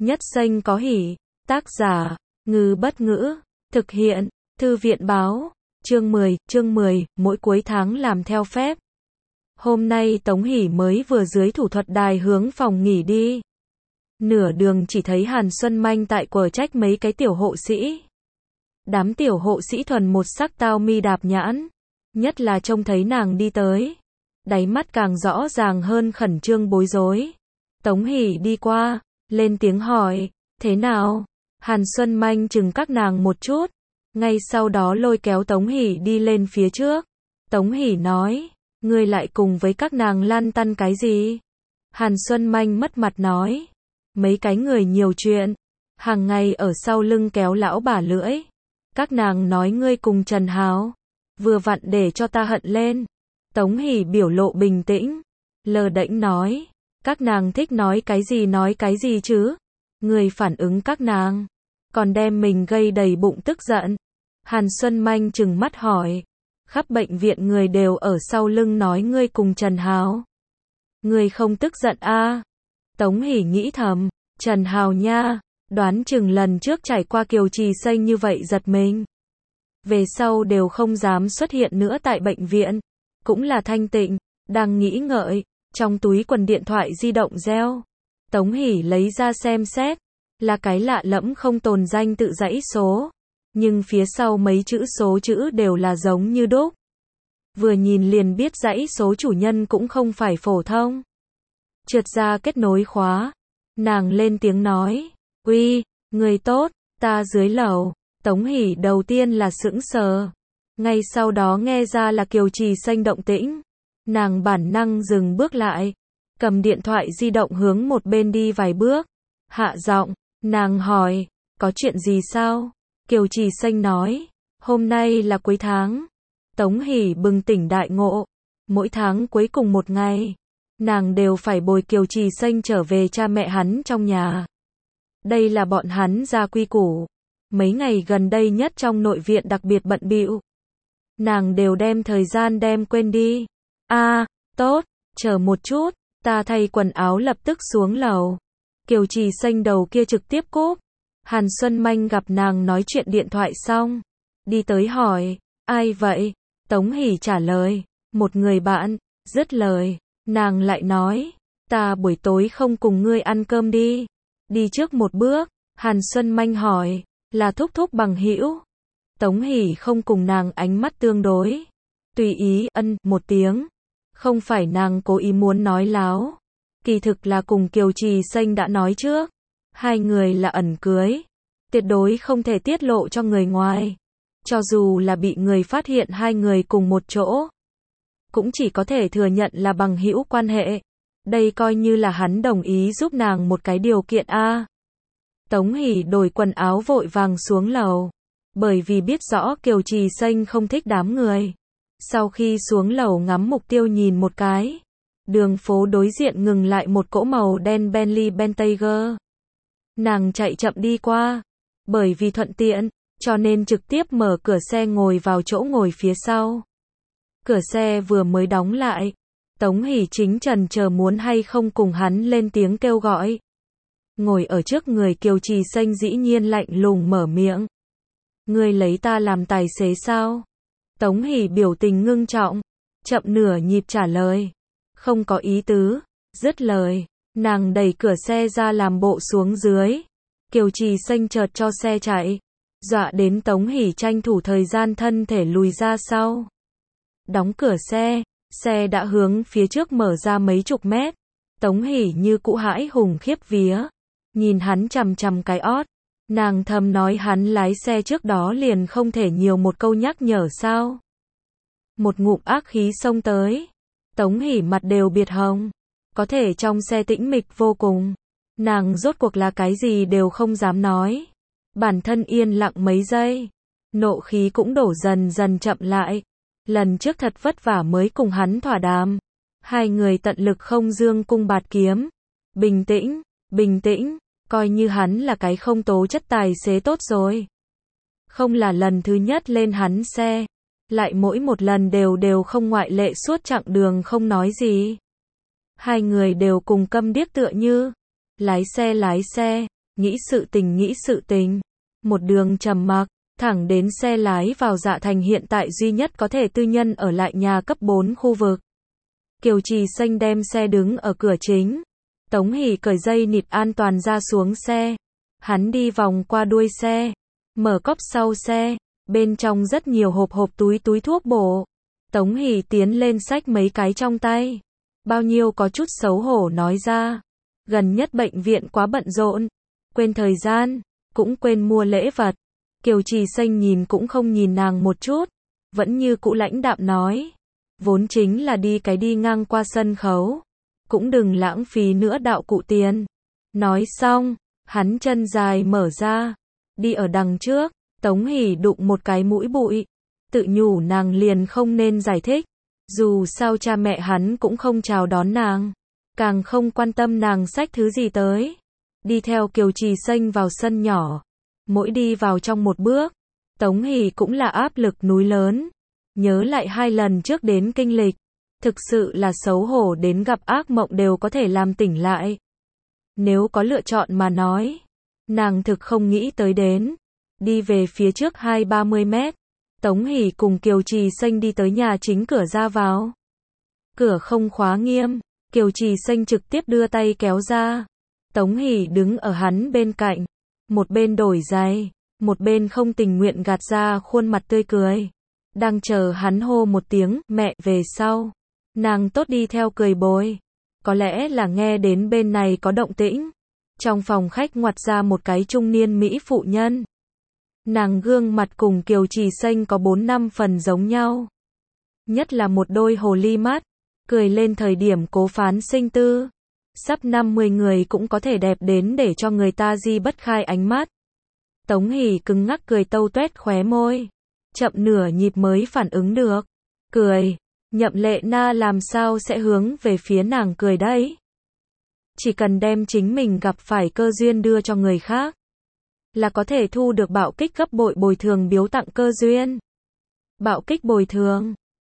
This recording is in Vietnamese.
Nhất xanh có hỉ. Tác giả, Ngư Bất Ngữ. Thực hiện, Thư viện Báo. Chương 10, mỗi cuối tháng làm theo phép. Hôm nay Tống Hỷ mới vừa dưới thủ thuật đài hướng phòng nghỉ đi. Nửa đường chỉ thấy Hàn Xuân Manh tại quở trách mấy cái tiểu hộ sĩ. Đám tiểu hộ sĩ thuần một sắc tao mi đạp nhãn. Nhất là trông thấy nàng đi tới. Đáy mắt càng rõ ràng hơn khẩn trương bối rối. Tống Hỷ đi qua, lên tiếng hỏi, thế nào? Hàn Xuân Manh chừng các nàng một chút. Ngay sau đó lôi kéo Tống Hỷ đi lên phía trước. Tống Hỷ nói, ngươi lại cùng với các nàng lăn tăn cái gì? Hàn Xuân Manh mất mặt nói, mấy cái người nhiều chuyện, hàng ngày ở sau lưng kéo lão bà lưỡi. Các nàng nói ngươi cùng Trần Hào, vừa vặn để cho ta hận lên. Tống Hỷ biểu lộ bình tĩnh, lờ đễnh nói, các nàng thích nói cái gì chứ? Ngươi phản ứng các nàng, còn đem mình gây đầy bụng tức giận. Hàn Xuân Manh trừng mắt hỏi, khắp bệnh viện người đều ở sau lưng nói ngươi cùng Trần Hào. Ngươi không tức giận à? Tống Hỷ nghĩ thầm, Trần Hào nha, đoán chừng lần trước trải qua Kiều Trì Xanh như vậy giật mình. Về sau đều không dám xuất hiện nữa tại bệnh viện. Cũng là thanh tịnh, đang nghĩ ngợi, trong túi quần điện thoại di động reo. Tống Hỷ lấy ra xem xét, là cái lạ lẫm không tồn danh tự dãy số. Nhưng phía sau mấy số chữ đều là giống như đúc. Vừa nhìn liền biết dãy số chủ nhân cũng không phải phổ thông. Trượt ra kết nối khóa. Nàng lên tiếng nói, uy, người tốt, ta dưới lầu. Tống Hỷ đầu tiên là sững sờ. Ngay sau đó nghe ra là Kiều Trì Xanh động tĩnh. Nàng bản năng dừng bước lại. Cầm điện thoại di động hướng một bên đi vài bước. Hạ giọng, nàng hỏi, có chuyện gì sao? Kiều Trì Xanh nói, hôm nay là cuối tháng. Tống Hỷ bừng tỉnh đại ngộ. Mỗi tháng cuối cùng một ngày, nàng đều phải bồi Kiều Trì Xanh trở về cha mẹ hắn trong nhà. Đây là bọn hắn ra quy củ. Mấy ngày gần đây nhất trong nội viện đặc biệt bận bịu. Nàng đều đem thời gian đem quên đi. Tốt, chờ một chút, ta thay quần áo lập tức xuống lầu. Kiều Trì Xanh đầu kia trực tiếp cúp. Hàn Xuân Manh gặp nàng nói chuyện điện thoại xong, đi tới hỏi, ai vậy? Tống Hỷ trả lời, một người bạn. Dứt lời, nàng lại nói, ta buổi tối không cùng ngươi ăn cơm đi. Đi trước một bước, Hàn Xuân Manh hỏi, là thúc thúc bằng hữu? Tống Hỷ không cùng nàng ánh mắt tương đối. Tùy ý ân một tiếng. Không phải nàng cố ý muốn nói láo. Kỳ thực là cùng Kiều Trì Xanh đã nói trước. Hai người là ẩn cưới. Tuyệt đối không thể tiết lộ cho người ngoài. Cho dù là bị người phát hiện hai người cùng một chỗ, cũng chỉ có thể thừa nhận là bằng hữu quan hệ. Đây coi như là hắn đồng ý giúp nàng một cái điều kiện a. Tống Hỷ đổi quần áo vội vàng xuống lầu. Bởi vì biết rõ Kiều Trì Xanh không thích đám người. Sau khi xuống lầu ngắm mục tiêu nhìn một cái. Đường phố đối diện ngừng lại một cỗ màu đen Bentley Bentayga. Nàng chạy chậm đi qua. Bởi vì thuận tiện, cho nên trực tiếp mở cửa xe ngồi vào chỗ ngồi phía sau. Cửa xe vừa mới đóng lại. Tống Hỷ chính chần chờ muốn hay không cùng hắn lên tiếng kêu gọi. Ngồi ở trước người Kiều Trì Xanh dĩ nhiên lạnh lùng mở miệng. Ngươi lấy ta làm tài xế sao? Tống Hỷ biểu tình ngưng trọng, chậm nửa nhịp trả lời. Không có ý tứ. Dứt lời, nàng đẩy cửa xe ra làm bộ xuống dưới. Kiều Trì Xanh chợt cho xe chạy. Dọa đến Tống Hỷ tranh thủ thời gian thân thể lùi ra sau. Đóng cửa xe, xe đã hướng phía trước mở ra mấy chục mét. Tống Hỷ như cũ hãi hùng khiếp vía. Nhìn hắn chằm chằm cái ót. Nàng thầm nói hắn lái xe trước đó liền không thể nhiều một câu nhắc nhở sao. Một ngụm ác khí xông tới. Tống Hỷ mặt đều biệt hồng. Có thể trong xe tĩnh mịch vô cùng. Nàng rốt cuộc là cái gì đều không dám nói. Bản thân yên lặng mấy giây. Nộ khí cũng đổ dần dần chậm lại. Lần trước thật vất vả mới cùng hắn thỏa đàm. Hai người tận lực không dương cung bạt kiếm. Bình tĩnh. Coi như hắn là cái không tố chất tài xế tốt rồi. Không là lần thứ nhất lên hắn xe. Lại mỗi một lần đều không ngoại lệ suốt chặng đường không nói gì. Hai người đều cùng câm điếc tựa như. Lái xe. nghĩ sự tình. Một đường trầm mặc, thẳng đến xe lái vào Dạ Thành hiện tại duy nhất có thể tư nhân ở lại nhà cấp 4 khu vực. Kiều Trì Xanh đem xe đứng ở cửa chính. Tống Hỷ cởi dây nịt an toàn ra xuống xe. Hắn đi vòng qua đuôi xe, mở cốp sau xe, bên trong rất nhiều hộp túi thuốc bổ. Tống Hỷ tiến lên xách mấy cái trong tay. Bao nhiêu có chút xấu hổ nói ra. Gần nhất bệnh viện quá bận rộn, quên thời gian, cũng quên mua lễ vật. Kiều Trì Xanh nhìn cũng không nhìn nàng một chút, vẫn như cũ lãnh đạm nói. Vốn chính là đi ngang qua sân khấu, cũng đừng lãng phí nữa đạo cụ tiền. Nói xong, hắn chân dài mở ra, đi ở đằng trước. Tống Hỷ đụng một cái mũi bụi, tự nhủ nàng liền không nên giải thích. Dù sao cha mẹ hắn cũng không chào đón nàng, càng không quan tâm nàng xách thứ gì tới. Đi theo Kiều Trì Xanh vào sân nhỏ, mỗi đi vào trong một bước, Tống Hỷ cũng là áp lực núi lớn. Nhớ lại 2 lần trước đến kinh lịch, thực sự là xấu hổ đến gặp ác mộng đều có thể làm tỉnh lại. Nếu có lựa chọn mà nói, nàng thực không nghĩ tới đến. Đi về phía trước 20-30 mét, Tống Hỷ cùng Kiều Trì Xanh đi tới nhà chính cửa ra vào. Cửa không khóa nghiêm, Kiều Trì Xanh trực tiếp đưa tay kéo ra. Tống Hỷ đứng ở hắn bên cạnh, một bên đổi giày, một bên không tình nguyện gạt ra khuôn mặt tươi cười. Đang chờ hắn hô một tiếng mẹ về sau, nàng tốt đi theo cười bồi. Có lẽ là nghe đến bên này có động tĩnh, trong phòng khách ngoặt ra một cái trung niên mỹ phụ nhân. Nàng gương mặt cùng Kiều Trì Xanh có 4-5 phần giống nhau. Nhất là một đôi hồ ly mắt, cười lên thời điểm cố phán sinh tư. Sắp 50 người cũng có thể đẹp đến để cho người ta di bất khai ánh mắt. Tống Hỷ cứng ngắc cười tâu tuét khóe môi. Chậm nửa nhịp mới phản ứng được. Cười, Nhậm Lệ Na làm sao sẽ hướng về phía nàng cười đấy. Chỉ cần đem chính mình gặp phải cơ duyên đưa cho người khác, là có thể thu được bạo kích gấp bội bồi thường biếu tặng cơ duyên. Bạo kích bồi thường,